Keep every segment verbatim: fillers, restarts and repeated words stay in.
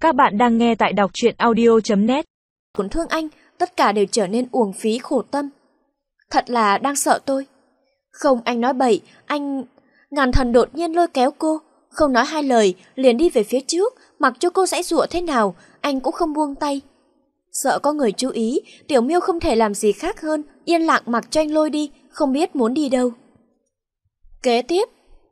Các bạn đang nghe tại đọc truyện audio chấm net. Cuốn thương anh, tất cả đều trở nên uổng phí khổ tâm. Thật là đang sợ tôi. Không, anh nói bậy, anh... Ngàn Thần đột nhiên lôi kéo cô, không nói hai lời, liền đi về phía trước, mặc cho cô giãy giụa thế nào, anh cũng không buông tay. Sợ có người chú ý, Tiểu Miêu không thể làm gì khác hơn, yên lặng mặc cho anh lôi đi, không biết muốn đi đâu. Kế tiếp,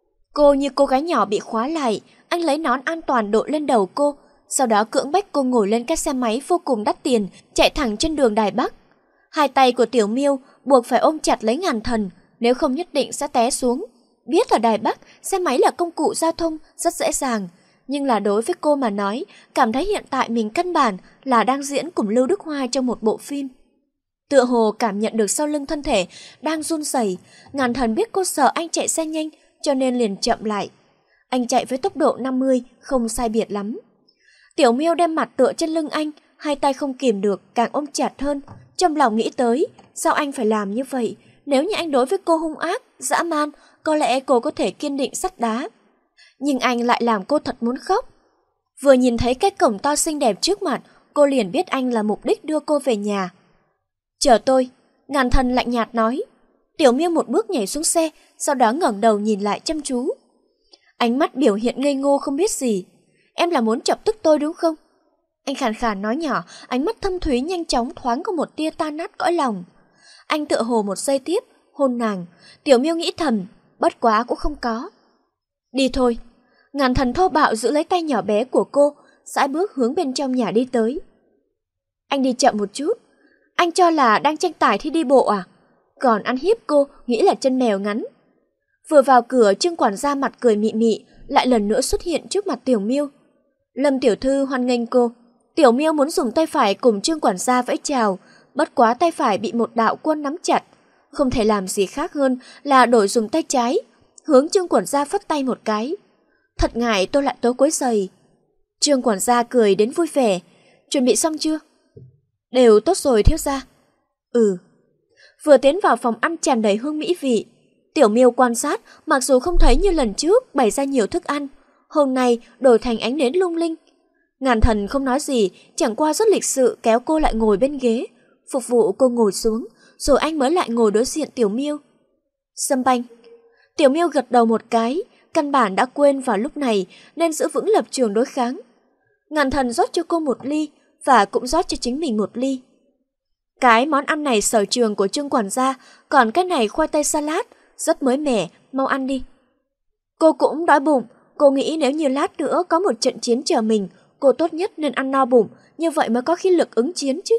cô như cô gái nhỏ bị khóa lại, anh lấy nón an toàn đội lên đầu cô, sau đó cưỡng bách cô ngồi lên cái xe máy vô cùng đắt tiền, chạy thẳng trên đường Đài Bắc. Hai tay của Tiểu Miêu buộc phải ôm chặt lấy Ngàn Thần, nếu không nhất định sẽ té xuống. Biết ở Đài Bắc, xe máy là công cụ giao thông rất dễ dàng, nhưng là đối với cô mà nói, cảm thấy hiện tại mình căn bản là đang diễn cùng Lưu Đức Hoa trong một bộ phim. Tựa hồ cảm nhận được sau lưng thân thể đang run rẩy, Ngàn Thần biết cô sợ anh chạy xe nhanh, cho nên liền chậm lại. Anh chạy với tốc độ năm mươi, không sai biệt lắm. Tiểu Miêu đem mặt tựa trên lưng anh, hai tay không kìm được, càng ôm chặt hơn. Trong lòng nghĩ tới, sao anh phải làm như vậy? Nếu như anh đối với cô hung ác, dã man, có lẽ cô có thể kiên định sắt đá. Nhưng anh lại làm cô thật muốn khóc. Vừa nhìn thấy cái cổng to xinh đẹp trước mặt, cô liền biết anh là mục đích đưa cô về nhà. Chờ tôi, Ngàn Thần lạnh nhạt nói. Tiểu Miêu một bước nhảy xuống xe, sau đó ngẩng đầu nhìn lại chăm chú. Ánh mắt biểu hiện ngây ngô không biết gì. Em là muốn chọc tức tôi đúng không? Anh khàn khàn nói nhỏ, ánh mắt thâm thúy nhanh chóng thoáng có một tia tan nát cõi lòng. Anh tựa hồ một giây tiếp, hôn nàng. Tiểu Miêu nghĩ thầm, bất quá cũng không có. Đi thôi. Ngàn Thần thô bạo giữ lấy tay nhỏ bé của cô, sải bước hướng bên trong nhà đi tới. Anh đi chậm một chút. Anh cho là đang tranh tài thi đi bộ à? Còn ăn hiếp cô, nghĩ là chân mèo ngắn. Vừa vào cửa, Trương quản gia mặt cười mị mị, lại lần nữa xuất hiện trước mặt Tiểu Miêu. Lâm tiểu thư hoan nghênh cô. Tiểu Miêu muốn dùng tay phải cùng Trương quản gia vẫy chào, bất quá tay phải bị một đạo quân nắm chặt, không thể làm gì khác hơn là đổi dùng tay trái, hướng Trương quản gia phất tay một cái. Thật ngại tôi lại tối quấy rầy. Trương quản gia cười đến vui vẻ. Chuẩn bị xong chưa? Đều tốt rồi thiếu gia. Ừ. Vừa tiến vào phòng ăn tràn đầy hương mỹ vị, Tiểu Miêu quan sát, mặc dù không thấy như lần trước bày ra nhiều thức ăn, hôm nay đổi thành ánh nến lung linh. Ngàn Thần không nói gì, chẳng qua rất lịch sự kéo cô lại ngồi bên ghế, phục vụ cô ngồi xuống, rồi anh mới lại ngồi đối diện Tiểu Miêu. Sâm banh. Tiểu Miêu gật đầu một cái, căn bản đã quên vào lúc này nên giữ vững lập trường đối kháng. Ngàn Thần rót cho cô một ly và cũng rót cho chính mình một ly. Cái món ăn này sở trường của Trương quản gia, còn cái này khoai tây salad, rất mới mẻ, mau ăn đi. Cô cũng đói bụng, cô nghĩ nếu như lát nữa có một trận chiến chờ mình, cô tốt nhất nên ăn no bụng, như vậy mới có khí lực ứng chiến chứ.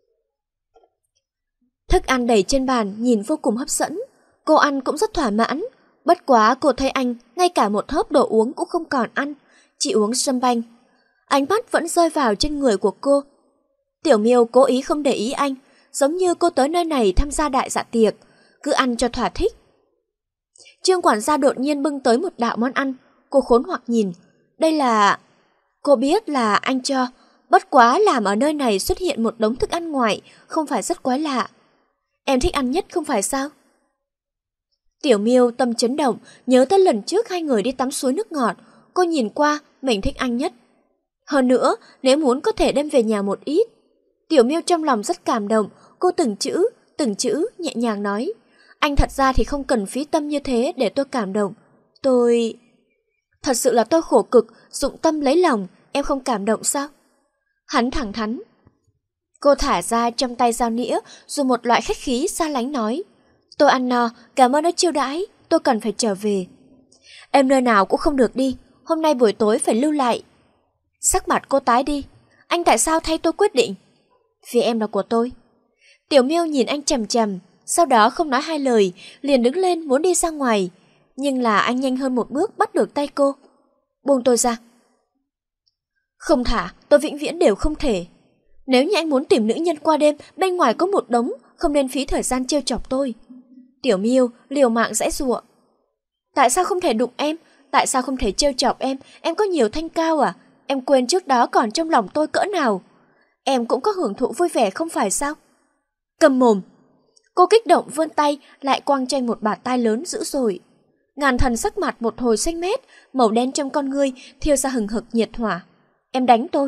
Thức ăn đầy trên bàn nhìn vô cùng hấp dẫn, cô ăn cũng rất thỏa mãn, bất quá cô thấy anh ngay cả một hớp đồ uống cũng không còn ăn, chỉ uống sâm banh. Ánh mắt vẫn rơi vào trên người của cô. Tiểu Miêu cố ý không để ý anh, giống như cô tới nơi này tham gia đại dạ tiệc, cứ ăn cho thỏa thích. Trương quản gia đột nhiên bưng tới một đạo món ăn, cô khốn hoặc nhìn, đây là... Cô biết là anh cho, bất quá làm ở nơi này xuất hiện một đống thức ăn ngoài, không phải rất quái lạ. Em thích ăn nhất không phải sao? Tiểu Miêu tâm chấn động, nhớ tới lần trước hai người đi tắm suối nước ngọt, cô nhìn qua, mình thích anh nhất. Hơn nữa, nếu muốn có thể đem về nhà một ít. Tiểu Miêu trong lòng rất cảm động, cô từng chữ, từng chữ nhẹ nhàng nói. Anh thật ra thì không cần phí tâm như thế để tôi cảm động. Tôi... Thật sự là tôi khổ cực, dụng tâm lấy lòng, em không cảm động sao? Hắn thẳng thắn. Cô thả ra trong tay dao nĩa, dùng một loại khách khí xa lánh nói. Tôi ăn no, cảm ơn đã chiêu đãi, tôi cần phải trở về. Em nơi nào cũng không được đi, hôm nay buổi tối phải lưu lại. Sắc mặt cô tái đi. Anh tại sao thay tôi quyết định? Vì em là của tôi. Tiểu Miêu nhìn anh chằm chằm, sau đó không nói hai lời, liền đứng lên muốn đi ra ngoài. Nhưng là anh nhanh hơn một bước bắt được tay cô. Buông tôi ra. Không thả, tôi vĩnh viễn đều không thể. Nếu như anh muốn tìm nữ nhân qua đêm, bên ngoài có một đống, không nên phí thời gian trêu chọc tôi. Tiểu Miêu liều mạng giãy giụa. Tại sao không thể đụng em? Tại sao không thể trêu chọc em? Em có nhiều thanh cao à? Em quên trước đó còn trong lòng tôi cỡ nào? Em cũng có hưởng thụ vui vẻ không phải sao? Cầm mồm. Cô kích động vươn tay, lại quăng cho anh một bạt tai lớn dữ dội. Ngàn Thần sắc mặt một hồi xanh mét, màu đen trong con ngươi thiêu ra hừng hực nhiệt hỏa. Em đánh tôi.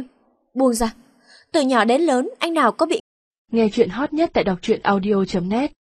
Buông ra. Từ nhỏ đến lớn, anh nào có bị... Nghe chuyện hot nhất tại đọc truyện audio chấm net.